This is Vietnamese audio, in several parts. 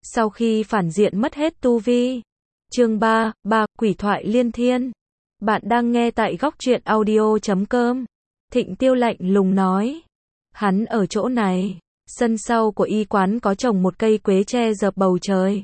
Sau khi phản diện mất hết tu vi. Chương 3, Quỷ thoại liên thiên. Bạn đang nghe tại góc truyện audio.com. Thịnh Tiêu lạnh lùng nói. Hắn ở chỗ này. Sân sau của y quán có trồng một cây quế che dợp bầu trời.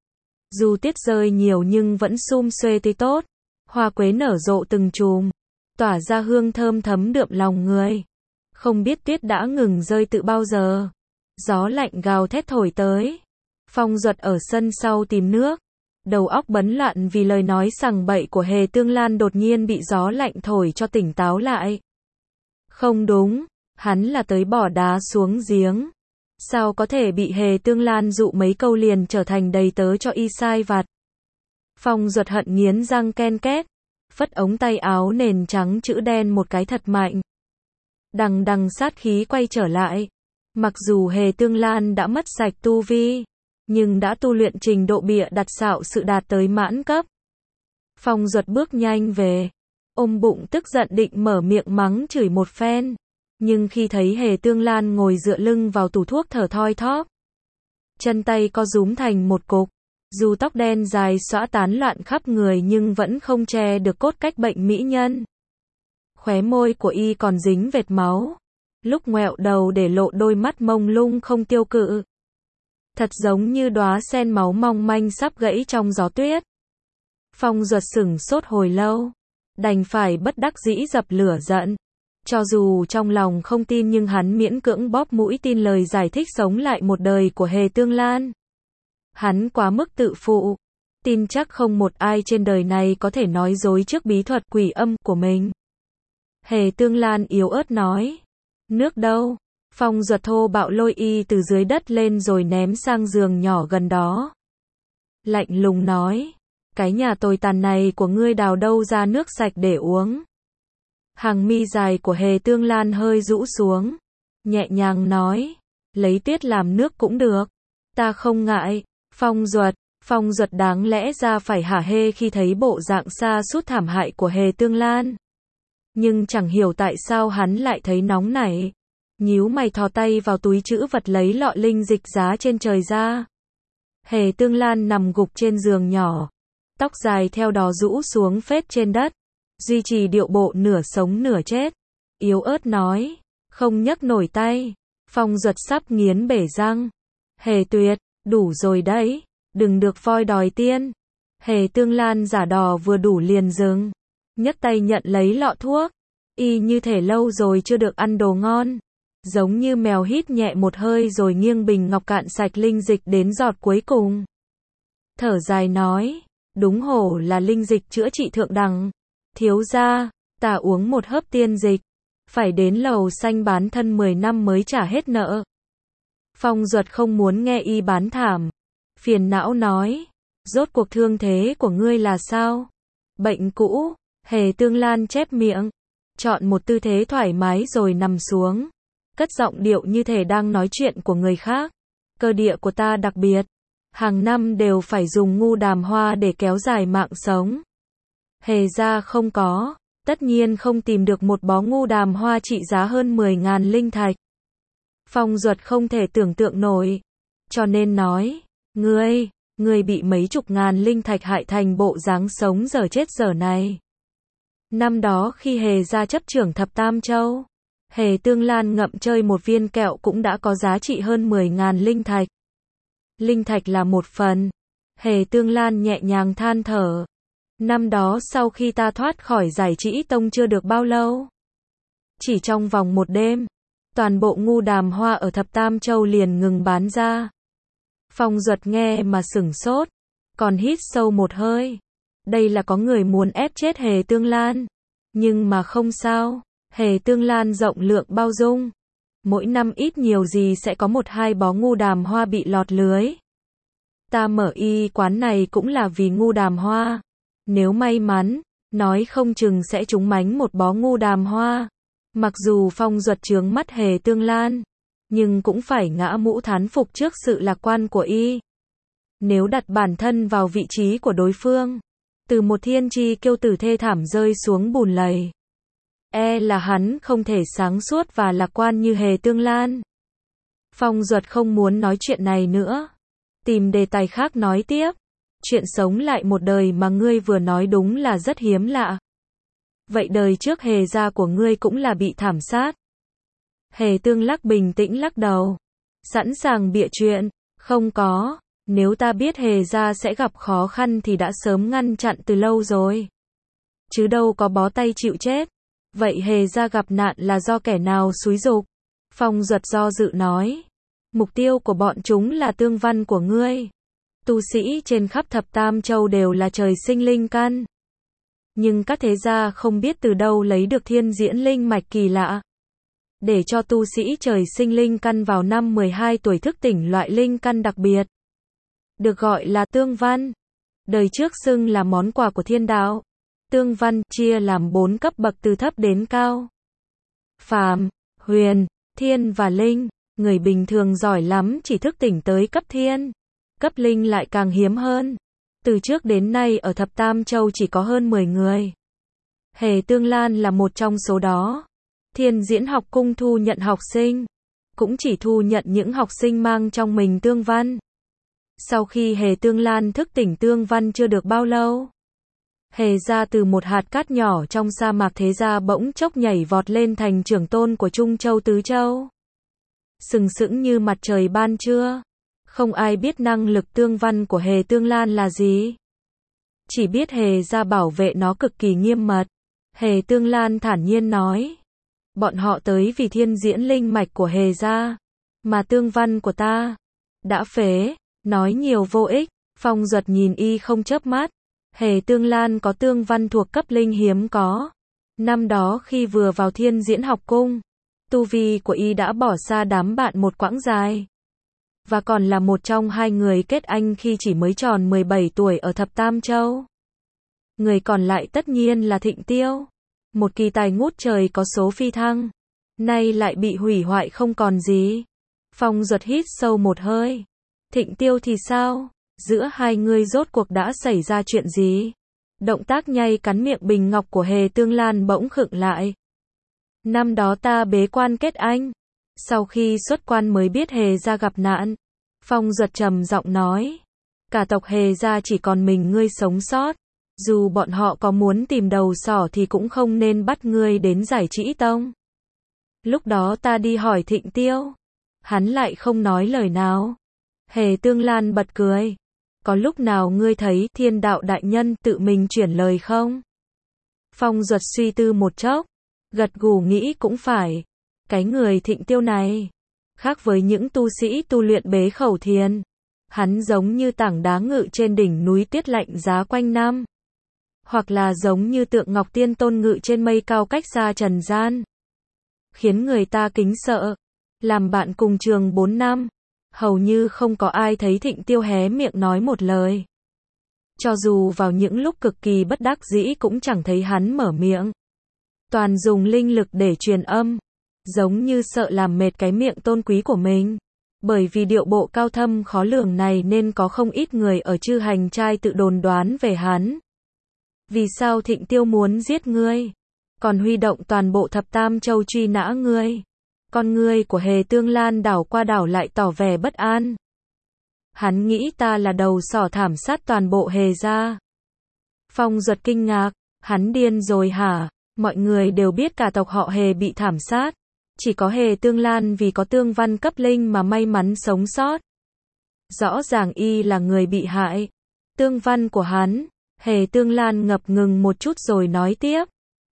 Dù tiết rơi nhiều nhưng vẫn sum xuê tươi tốt. Hoa quế nở rộ từng chùm, tỏa ra hương thơm thấm đượm lòng người. Không biết tuyết đã ngừng rơi từ bao giờ. Gió lạnh gào thét thổi tới. Phong Duật ở sân sau tìm nước. Đầu óc bấn loạn vì lời nói sằng bậy của Hề Tương Lan đột nhiên bị gió lạnh thổi cho tỉnh táo lại. Không đúng, hắn là tới bỏ đá xuống giếng. Sao có thể bị Hề Tương Lan dụ mấy câu liền trở thành đầy tớ cho y sai vặt. Phong Duật hận nghiến răng ken két, phất ống tay áo nền trắng chữ đen một cái thật mạnh. Đằng đằng sát khí quay trở lại. Mặc dù Hề Tương Lan đã mất sạch tu vi, nhưng đã tu luyện trình độ bịa đặt xạo sự đạt tới mãn cấp. Phong Duật bước nhanh về, ôm bụng tức giận định mở miệng mắng chửi một phen. Nhưng khi thấy Hề Tương Lan ngồi dựa lưng vào tủ thuốc thở thoi thóp, chân tay co rúm thành một cục, dù tóc đen dài xõa tán loạn khắp người nhưng vẫn không che được cốt cách bệnh mỹ nhân. Khóe môi của y còn dính vệt máu, lúc ngoẹo đầu để lộ đôi mắt mông lung không tiêu cự. Thật giống như đóa sen máu mong manh sắp gãy trong gió tuyết. Phong Duật sửng sốt hồi lâu, đành phải bất đắc dĩ dập lửa giận. Cho dù trong lòng không tin nhưng hắn miễn cưỡng bóp mũi tin lời giải thích sống lại một đời của Hề Tương Lan. Hắn quá mức tự phụ, tin chắc không một ai trên đời này có thể nói dối trước bí thuật quỷ âm của mình. Hề Tương Lan yếu ớt nói. Nước đâu? Phong Duật thô bạo lôi y từ dưới đất lên rồi ném sang giường nhỏ gần đó. Lạnh lùng nói. Cái nhà tồi tàn này của ngươi đào đâu ra nước sạch để uống? Hàng mi dài của Hề Tương Lan hơi rũ xuống, nhẹ nhàng nói. Lấy tuyết làm nước cũng được. Ta không ngại. Phong Duật đáng lẽ ra phải hả hê khi thấy bộ dạng sa sút thảm hại của Hề Tương Lan. Nhưng chẳng hiểu tại sao hắn lại thấy nóng nảy. Nhíu mày thò tay vào túi trữ vật lấy lọ linh dịch giá trên trời ra. Hề Tương Lan nằm gục trên giường nhỏ, tóc dài theo đó rũ xuống phết trên đất, duy trì điệu bộ nửa sống nửa chết. Yếu ớt nói, không nhấc nổi tay. Phong Duật sắp nghiến bể răng. Hề Tuyệt, đủ rồi đấy, đừng được voi đòi tiên. Hề Tương Lan giả đò vừa đủ liền dừng, nhấc tay nhận lấy lọ thuốc. Y như thể lâu rồi chưa được ăn đồ ngon, giống như mèo hít nhẹ một hơi rồi nghiêng bình ngọc cạn sạch linh dịch đến giọt cuối cùng. Thở dài nói, đúng hổ là linh dịch chữa trị thượng đẳng. Thiếu gia, ta uống một hớp tiên dịch, phải đến lầu xanh bán thân 10 năm mới trả hết nợ. Phong Duật không muốn nghe y bán thảm, phiền não nói, rốt cuộc thương thế của ngươi là sao? Bệnh cũ. Hề Tương Lan chép miệng, chọn một tư thế thoải mái rồi nằm xuống, cất giọng điệu như thể đang nói chuyện của người khác. Cơ địa của ta đặc biệt, hàng năm đều phải dùng ngu đàm hoa để kéo dài mạng sống. Hề gia không có, tất nhiên không tìm được một bó ngu đàm hoa trị giá hơn 10.000 linh thạch. Phong Duật không thể tưởng tượng nổi, cho nên nói, ngươi bị mấy chục ngàn linh thạch hại thành bộ dáng sống dở chết dở này. Năm đó khi Hề gia chấp trưởng Thập Tam Châu, Hề Tương Lan ngậm chơi một viên kẹo cũng đã có giá trị hơn 10.000 linh thạch. Linh thạch là một phần. Hề Tương Lan nhẹ nhàng than thở. Năm đó sau khi ta thoát khỏi Giải Trĩ Tông chưa được bao lâu, chỉ trong vòng một đêm, toàn bộ ngu đàm hoa ở Thập Tam Châu liền ngừng bán ra. Phong Duật nghe mà sửng sốt, còn hít sâu một hơi. Đây là có người muốn ép chết Hề Tương Lan. Nhưng mà không sao, Hề Tương Lan rộng lượng bao dung. Mỗi năm ít nhiều gì sẽ có một hai bó ngu đàm hoa bị lọt lưới. Ta mở y quán này cũng là vì ngu đàm hoa. Nếu may mắn, nói không chừng sẽ trúng mánh một bó ngu đàm hoa. Mặc dù Phong Duật chướng mắt Hề Tương Lan, nhưng cũng phải ngã mũ thán phục trước sự lạc quan của y. Nếu đặt bản thân vào vị trí của đối phương, từ một thiên chi kiêu tử thê thảm rơi xuống bùn lầy, là hắn không thể sáng suốt và lạc quan như Hề Tương Lan. Phong Duật không muốn nói chuyện này nữa. Tìm đề tài khác nói tiếp. Chuyện sống lại một đời mà ngươi vừa nói đúng là rất hiếm lạ. Vậy đời trước Hề gia của ngươi cũng là bị thảm sát? Hề Tương Lắc bình tĩnh lắc đầu. Sẵn sàng bịa chuyện. Không có. Nếu ta biết Hề gia sẽ gặp khó khăn thì đã sớm ngăn chặn từ lâu rồi. Chứ đâu có bó tay chịu chết. Vậy Hề gia gặp nạn là do kẻ nào xúi giục? Phong Duật do dự nói. Mục tiêu của bọn chúng là tương văn của ngươi. Tu sĩ trên khắp thập tam châu đều là trời sinh linh căn. Nhưng các thế gia không biết từ đâu lấy được thiên diễn linh mạch kỳ lạ. Để cho tu sĩ trời sinh linh căn vào năm 12 tuổi thức tỉnh loại linh căn đặc biệt. Được gọi là tương văn. Đời trước xưng là món quà của thiên đạo. Tương văn chia làm 4 cấp bậc từ thấp đến cao. Phàm, huyền, thiên và linh. Người bình thường giỏi lắm chỉ thức tỉnh tới cấp thiên. Cấp linh lại càng hiếm hơn. Từ trước đến nay ở thập tam châu chỉ có hơn 10 người. Hề Tương Lan là một trong số đó. Thiên Diễn học cung thu nhận học sinh. Cũng chỉ thu nhận những học sinh mang trong mình tương văn. Sau khi Hề Tương Lan thức tỉnh tương văn chưa được bao lâu. Hề gia từ một hạt cát nhỏ trong sa mạc thế gia bỗng chốc nhảy vọt lên thành trưởng tôn của Trung Châu Tứ Châu. Sừng sững như mặt trời ban trưa. Không ai biết năng lực tương văn của Hề Tương Lan là gì. Chỉ biết Hề gia bảo vệ nó cực kỳ nghiêm mật. Hề Tương Lan thản nhiên nói. Bọn họ tới vì thiên diễn linh mạch của Hề gia. Mà tương văn của ta đã phế. Nói nhiều vô ích. Phong Duật nhìn y không chớp mắt. Hề Tương Lan có tương văn thuộc cấp linh hiếm có. Năm đó khi vừa vào thiên diễn học cung, tu vi của y đã bỏ xa đám bạn một quãng dài. Và còn là một trong 2 người kết anh khi chỉ mới tròn 17 tuổi ở thập tam châu. Người còn lại tất nhiên là Thịnh Tiêu. Một kỳ tài ngút trời có số phi thăng. Nay lại bị hủy hoại không còn gì. Phong Duật hít sâu một hơi. Thịnh Tiêu thì sao? Giữa hai người rốt cuộc đã xảy ra chuyện gì? Động tác nhai cắn miệng bình ngọc của Hề Tương Lan bỗng khựng lại. Năm đó ta bế quan kết anh. Sau khi xuất quan mới biết Hề gia gặp nạn. Phong Duật trầm giọng nói. Cả tộc Hề gia chỉ còn mình ngươi sống sót. Dù bọn họ có muốn tìm đầu sỏ thì cũng không nên bắt ngươi đến Giải Trĩ Tông. Lúc đó ta đi hỏi Thịnh Tiêu. Hắn lại không nói lời nào. Hề Tương Lan bật cười. Có lúc nào ngươi thấy Thiên Đạo đại nhân tự mình chuyển lời không? Phong Duật suy tư một chốc. Gật gù nghĩ cũng phải. Cái người Thịnh Tiêu này khác với những tu sĩ tu luyện bế khẩu thiền. Hắn giống như tảng đá ngự trên đỉnh núi tiết lạnh giá quanh năm. Hoặc là giống như tượng Ngọc Tiên Tôn ngự trên mây cao cách xa trần gian. Khiến người ta kính sợ. Làm bạn cùng trường 4 năm. Hầu như không có ai thấy Thịnh Tiêu hé miệng nói một lời. Cho dù vào những lúc cực kỳ bất đắc dĩ cũng chẳng thấy hắn mở miệng. Toàn dùng linh lực để truyền âm. Giống như sợ làm mệt cái miệng tôn quý của mình. Bởi vì điệu bộ cao thâm khó lường này nên có không ít người ở Chư Hành Trai tự đồn đoán về hắn. Vì sao Thịnh Tiêu muốn giết ngươi? Còn huy động toàn bộ thập tam châu truy nã ngươi. Con ngươi của Hề Tương Lan đảo qua đảo lại tỏ vẻ bất an. Hắn nghĩ ta là đầu sỏ thảm sát toàn bộ Hề gia. Phong Duật kinh ngạc. Hắn điên rồi hả? Mọi người đều biết cả tộc họ Hề bị thảm sát. Chỉ có Hề Tương Lan vì có tương văn cấp linh mà may mắn sống sót. Rõ ràng y là người bị hại. Tương văn của hắn. Hề Tương Lan ngập ngừng một chút rồi nói tiếp.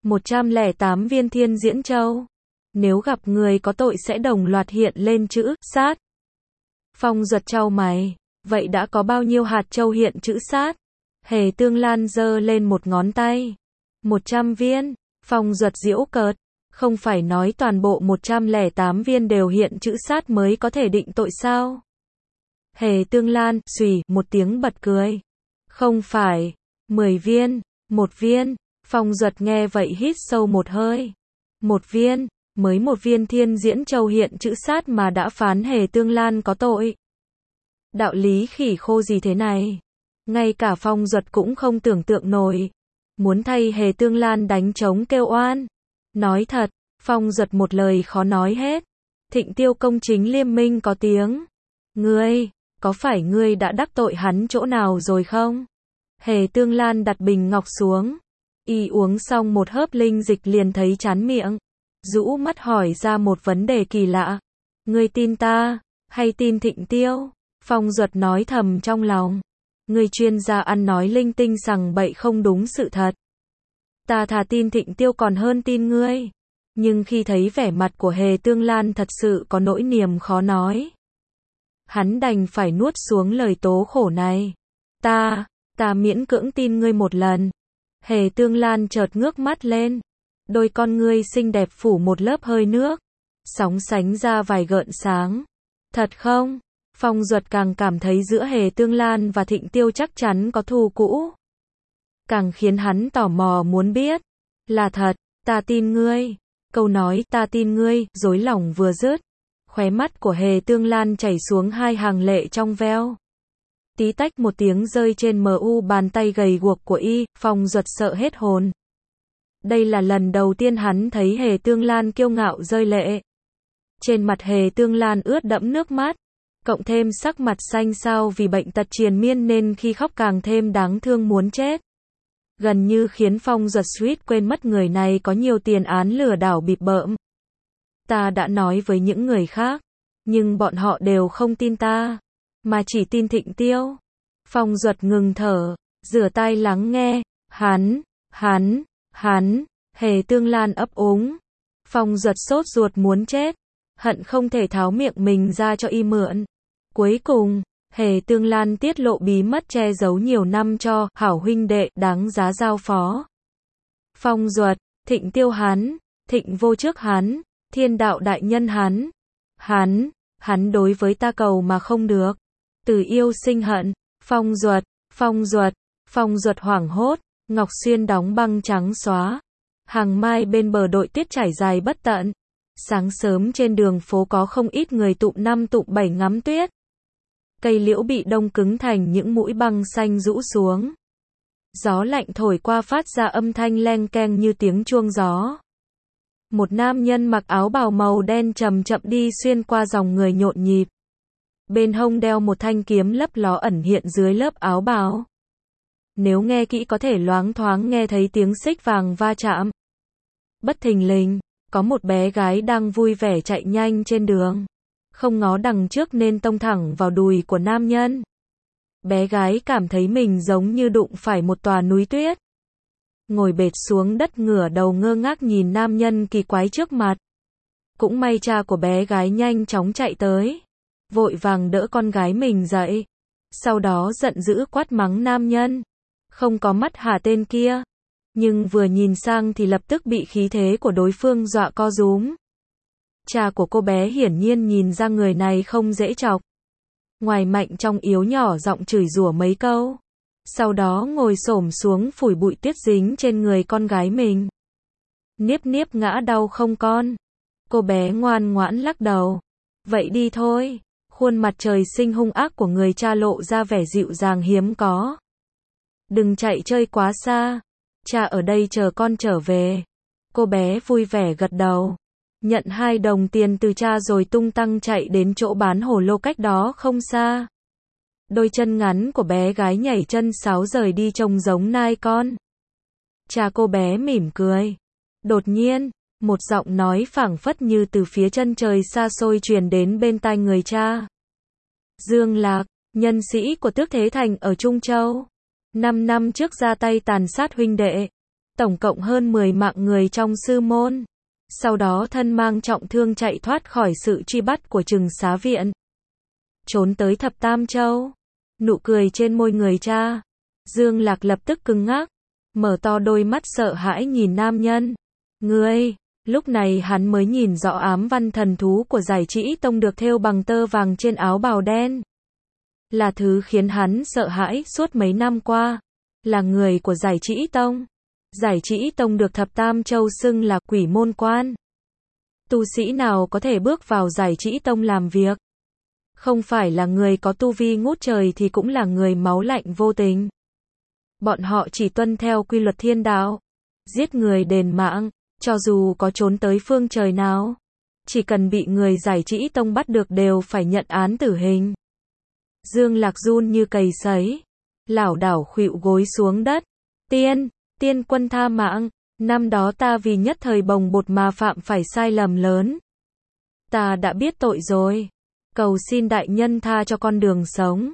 108 viên thiên diễn châu. Nếu gặp người có tội sẽ đồng loạt hiện lên chữ sát. Phong Duật chau mày. Vậy đã có bao nhiêu hạt châu hiện chữ sát? Hề Tương Lan giơ lên một ngón tay. 100 viên. Phong Duật giễu cợt. Không phải nói toàn bộ 108 viên đều hiện chữ sát mới có thể định tội sao? Hề Tương Lan xùy một tiếng bật cười. Không phải. 10 viên. 1 viên. Phong Duật nghe vậy hít sâu một hơi. 1 viên. Mới 1 viên thiên diễn châu hiện chữ sát mà đã phán Hề Tương Lan có tội. Đạo lý khỉ khô gì thế này? Ngay cả Phong Duật cũng không tưởng tượng nổi. Muốn thay Hề Tương Lan đánh trống kêu oan. Nói thật, Phong Duật một lời khó nói hết. Thịnh Tiêu công chính liêm minh có tiếng. Ngươi, có phải ngươi đã đắc tội hắn chỗ nào rồi không? Hề Tương Lan đặt bình ngọc xuống. Y uống xong một hớp linh dịch liền thấy chán miệng. Rũ mắt hỏi ra một vấn đề kỳ lạ. Ngươi tin ta, hay tin Thịnh Tiêu? Phong Duật nói thầm trong lòng. Ngươi chuyên gia ăn nói linh tinh sằng bậy không đúng sự thật. Ta thà tin Thịnh Tiêu còn hơn tin ngươi. Nhưng khi thấy vẻ mặt của Hề Tương Lan thật sự có nỗi niềm khó nói. Hắn đành phải nuốt xuống lời tố khổ này. Ta miễn cưỡng tin ngươi một lần. Hề Tương Lan chợt ngước mắt lên. Đôi con ngươi xinh đẹp phủ một lớp hơi nước. Sóng sánh ra vài gợn sáng. Thật không? Phong Duật càng cảm thấy giữa Hề Tương Lan và Thịnh Tiêu chắc chắn có thù cũ. Càng khiến hắn tò mò muốn biết. Là thật, ta tin ngươi. Câu nói ta tin ngươi, dối lòng vừa dứt. Khóe mắt của Hề Tương Lan chảy xuống hai hàng lệ trong veo. Tí tách một tiếng rơi trên mu bàn tay gầy guộc của y, Phong Duật sợ hết hồn. Đây là lần đầu tiên hắn thấy Hề Tương Lan kiêu ngạo rơi lệ. Trên mặt Hề Tương Lan ướt đẫm nước mắt, cộng thêm sắc mặt xanh xao vì bệnh tật triền miên nên khi khóc càng thêm đáng thương muốn chết. Gần như khiến Phong Duật suýt quên mất người này có nhiều tiền án lừa đảo bịp bợm. Ta đã nói với những người khác, nhưng bọn họ đều không tin ta, mà chỉ tin Thịnh Tiêu. Phong Duật ngừng thở, rửa tai lắng nghe. Hắn, Hề Tương Lan ấp úng. Phong Duật sốt ruột muốn chết, hận không thể tháo miệng mình ra cho y mượn. Cuối cùng, Hề Tương Lan tiết lộ bí mật che giấu nhiều năm cho hảo huynh đệ đáng giá giao phó. Phong Duật, Thịnh Tiêu hắn, Thịnh Vô Trước hắn, Thiên Đạo đại nhân hắn đối với ta cầu mà không được. Từ yêu sinh hận. Phong Duật hoảng hốt. Ngọc Xuyên đóng băng trắng xóa. Hàng mai bên bờ đội tuyết trải dài bất tận. Sáng sớm trên đường phố có không ít người tụm năm tụm bảy ngắm tuyết. Cây liễu bị đông cứng thành những mũi băng xanh rũ xuống. Gió lạnh thổi qua phát ra âm thanh leng keng như tiếng chuông gió. Một nam nhân mặc áo bào màu đen chậm chậm đi xuyên qua dòng người nhộn nhịp. Bên hông đeo một thanh kiếm lấp ló ẩn hiện dưới lớp áo bào. Nếu nghe kỹ có thể loáng thoáng nghe thấy tiếng xích vàng va chạm. Bất thình lình, có một bé gái đang vui vẻ chạy nhanh trên đường. Không ngó đằng trước nên tông thẳng vào đùi của nam nhân. Bé gái cảm thấy mình giống như đụng phải một tòa núi tuyết. Ngồi bệt xuống đất ngửa đầu ngơ ngác nhìn nam nhân kỳ quái trước mặt. Cũng may cha của bé gái nhanh chóng chạy tới. Vội vàng đỡ con gái mình dậy. Sau đó giận dữ quát mắng nam nhân. Không có mắt hả tên kia. Nhưng vừa nhìn sang thì lập tức bị khí thế của đối phương dọa co rúm. Cha của cô bé hiển nhiên nhìn ra người này không dễ chọc. Ngoài mạnh trong yếu nhỏ giọng chửi rủa mấy câu. Sau đó ngồi xổm xuống phủi bụi tuyết dính trên người con gái mình. Niếp niếp ngã đau không con? Cô bé ngoan ngoãn lắc đầu. Vậy đi thôi. Khuôn mặt trời sinh hung ác của người cha lộ ra vẻ dịu dàng hiếm có. Đừng chạy chơi quá xa. Cha ở đây chờ con trở về. Cô bé vui vẻ gật đầu. Nhận 2 đồng tiền từ cha rồi tung tăng chạy đến chỗ bán hồ lô cách đó không xa. Đôi chân ngắn của bé gái nhảy chân sáo rời đi trông giống nai con. Cha cô bé mỉm cười. Đột nhiên, một giọng nói phảng phất như từ phía chân trời xa xôi truyền đến bên tai người cha. Dương Lạc, nhân sĩ của Tước Thế Thành ở Trung Châu. 5 năm trước ra tay tàn sát huynh đệ. Tổng cộng hơn 10 mạng người trong sư môn. Sau đó thân mang trọng thương chạy thoát khỏi sự truy bắt của Trừng Xá Viện. Trốn tới Thập Tam Châu. Nụ cười trên môi người cha. Dương Lạc lập tức cứng ngắc. Mở to đôi mắt sợ hãi nhìn nam nhân. Ngươi, lúc này hắn mới nhìn rõ ám văn thần thú của Giải Trĩ Tông được thêu bằng tơ vàng trên áo bào đen. Là thứ khiến hắn sợ hãi suốt mấy năm qua. Là người của Giải Trĩ Tông. Giải Trĩ Tông được Thập Tam Châu xưng là quỷ môn quan. Tu sĩ nào có thể bước vào Giải Trĩ Tông làm việc? Không phải là người có tu vi ngút trời thì cũng là người máu lạnh vô tình. Bọn họ chỉ tuân theo quy luật thiên đạo. Giết người đền mạng, cho dù có trốn tới phương trời nào. Chỉ cần bị người Giải Trĩ Tông bắt được đều phải nhận án tử hình. Dương Lạc run như cầy sấy, lảo đảo khuỵu gối xuống đất. Tiên quân tha mạng, năm đó ta vì nhất thời bồng bột mà phạm phải sai lầm lớn. Ta đã biết tội rồi. Cầu xin đại nhân tha cho con đường sống.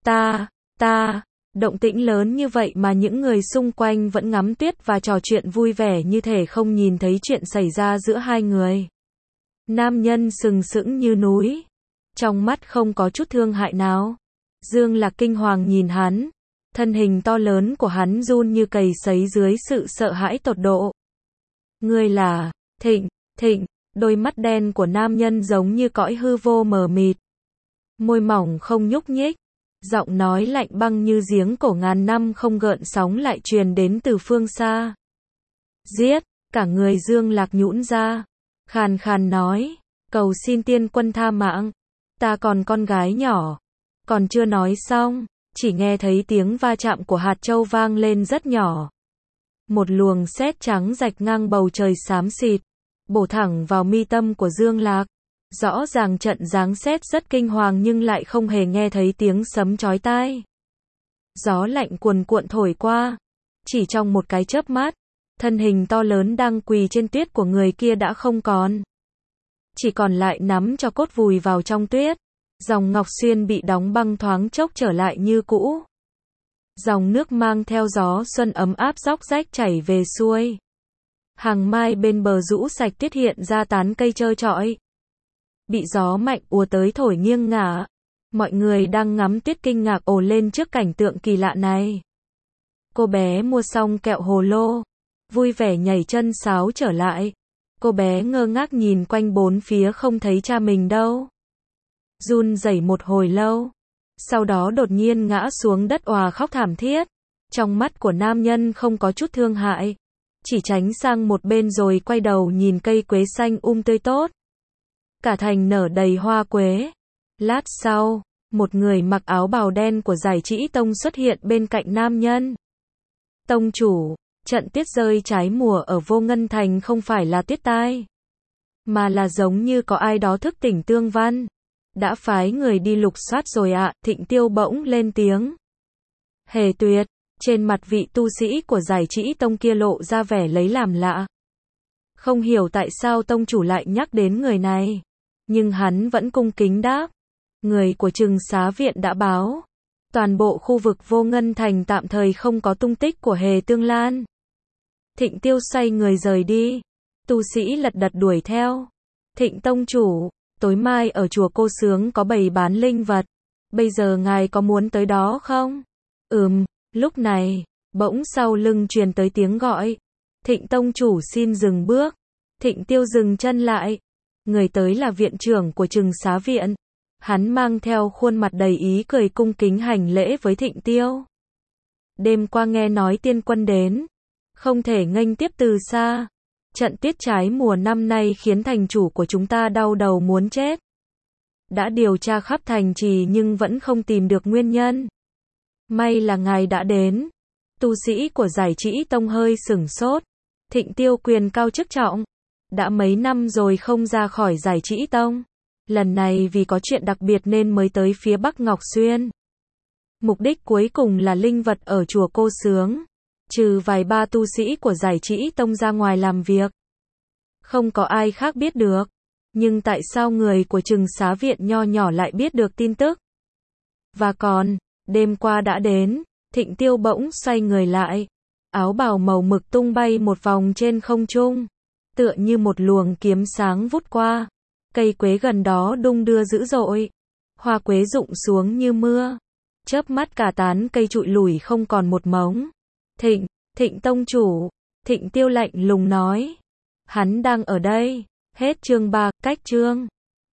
Động tĩnh lớn như vậy mà những người xung quanh vẫn ngắm tuyết và trò chuyện vui vẻ như thể không nhìn thấy chuyện xảy ra giữa hai người. Nam nhân sừng sững như núi, trong mắt không có chút thương hại nào. Dương Lạc kinh hoàng nhìn hắn, thân hình to lớn của hắn run như cầy sấy dưới sự sợ hãi tột độ. Ngươi là Thịnh, đôi mắt đen của nam nhân giống như cõi hư vô mờ mịt. Môi mỏng không nhúc nhích, giọng nói lạnh băng như giếng cổ ngàn năm không gợn sóng lại truyền đến từ phương xa. Giết, cả người Dương Lạc nhũn ra, khàn khàn nói, cầu xin tiên quân tha mạng, ta còn con gái nhỏ. Còn chưa nói xong, chỉ nghe thấy tiếng va chạm của hạt châu vang lên rất nhỏ. Một luồng sét trắng rạch ngang bầu trời xám xịt, bổ thẳng vào mi tâm của Dương Lạc. Rõ ràng trận giáng sét rất kinh hoàng nhưng lại không hề nghe thấy tiếng sấm chói tai. Gió lạnh cuồn cuộn thổi qua, chỉ trong một cái chớp mắt, thân hình to lớn đang quỳ trên tuyết của người kia đã không còn. Chỉ còn lại nắm cho cốt vùi vào trong tuyết. Dòng ngọc xuyên bị đóng băng thoáng chốc trở lại như cũ. Dòng nước mang theo gió xuân ấm áp róc rách chảy về xuôi. Hàng mai bên bờ rũ sạch tuyết hiện ra tán cây trơ trọi. Bị gió mạnh ùa tới thổi nghiêng ngả. Mọi người đang ngắm tuyết kinh ngạc ồ lên trước cảnh tượng kỳ lạ này. Cô bé mua xong kẹo hồ lô, vui vẻ nhảy chân sáo trở lại. Cô bé ngơ ngác nhìn quanh bốn phía không thấy cha mình đâu. Run rẩy một hồi lâu, sau đó đột nhiên ngã xuống đất òa khóc thảm thiết. Trong mắt của nam nhân không có chút thương hại, chỉ tránh sang một bên rồi quay đầu nhìn cây quế xanh tươi tốt. Cả thành nở đầy hoa quế. Lát sau, một người mặc áo bào đen của Giải Trĩ Tông xuất hiện bên cạnh nam nhân. Tông chủ, trận tuyết rơi trái mùa ở Vô Ngân Thành không phải là tuyết tai, mà là giống như có ai đó thức tỉnh Tương Văn. Đã phái người đi lục soát rồi ạ. Thịnh Tiêu bỗng lên tiếng. Hề Tuyệt, trên mặt vị tu sĩ của Giải Trĩ Tông kia lộ ra vẻ lấy làm lạ. Không hiểu tại sao tông chủ lại nhắc đến người này, nhưng hắn vẫn cung kính đáp. Người của Trừng Xá Viện đã báo, toàn bộ khu vực Vô Ngân Thành tạm thời không có tung tích của Hề Tương Lan. Thịnh Tiêu xoay người rời đi. Tu sĩ lật đật đuổi theo. Thịnh tông chủ, tối mai ở chùa Cô Sướng có bày bán linh vật. Bây giờ ngài có muốn tới đó không? Lúc này, bỗng sau lưng truyền tới tiếng gọi. Thịnh tông chủ xin dừng bước. Thịnh Tiêu dừng chân lại. Người tới là viện trưởng của Trừng Xá Viện. Hắn mang theo khuôn mặt đầy ý cười cung kính hành lễ với Thịnh Tiêu. Đêm qua nghe nói tiên quân đến, không thể nghênh tiếp từ xa. Trận tuyết trái mùa năm nay khiến thành chủ của chúng ta đau đầu muốn chết. Đã điều tra khắp thành trì nhưng vẫn không tìm được nguyên nhân. May là ngài đã đến. Tu sĩ của Giải Trĩ Tông hơi sửng sốt. Thịnh Tiêu quyền cao chức trọng. Đã mấy năm rồi không ra khỏi Giải Trĩ Tông. Lần này vì có chuyện đặc biệt nên mới tới phía Bắc Ngọc Xuyên. Mục đích cuối cùng là linh vật ở chùa Cô Sướng. Trừ vài ba tu sĩ của Giải Trĩ Tông ra ngoài làm việc, không có ai khác biết được. Nhưng tại sao người của Trừng Xá Viện nho nhỏ lại biết được tin tức? Và còn, đêm qua đã đến. Thịnh Tiêu bỗng xoay người lại. Áo bào màu mực tung bay một vòng trên không trung, tựa như một luồng kiếm sáng vút qua. Cây quế gần đó đung đưa dữ dội. Hoa quế rụng xuống như mưa. Chớp mắt cả tán cây trụi lủi không còn một mống. Thịnh tông chủ. Thịnh Tiêu lạnh lùng nói. Hắn đang ở đây. Hết chương 3, cách chương.